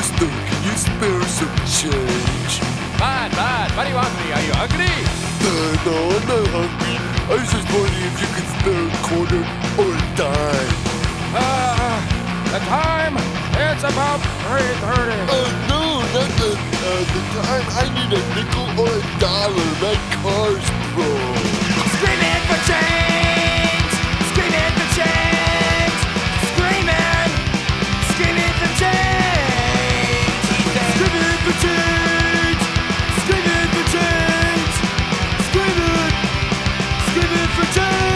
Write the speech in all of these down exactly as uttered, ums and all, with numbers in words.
Mister, can you spare some change? Bad, bad. What do you want me? Are you hungry? Uh, no, I'm not hungry. I was just wondering if you could spare a quarter or a dime. Uh, the time, it's about three thirty. Uh, no, not the, uh, the time. I need a nickel or a dollar. My car's broke. Screaming for change! Screaming for change! Screaming! Screaming for change! Screaming for change! Screaming for change! Screaming! Screaming for change!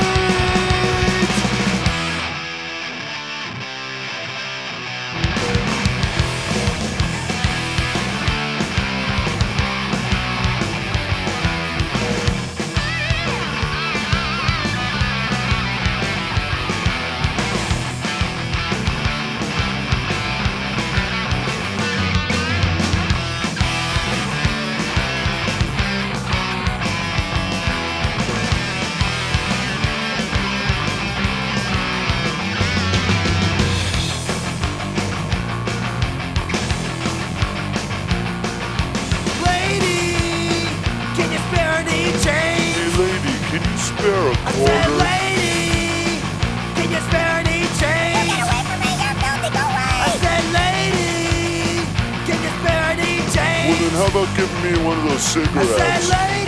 Can you spare a I quarter? said, lady, can you spare any change? Get away from me, you're filthy, go away! I said, lady, can you spare any change? Well, then how about giving me one of those I cigarettes? said, lady.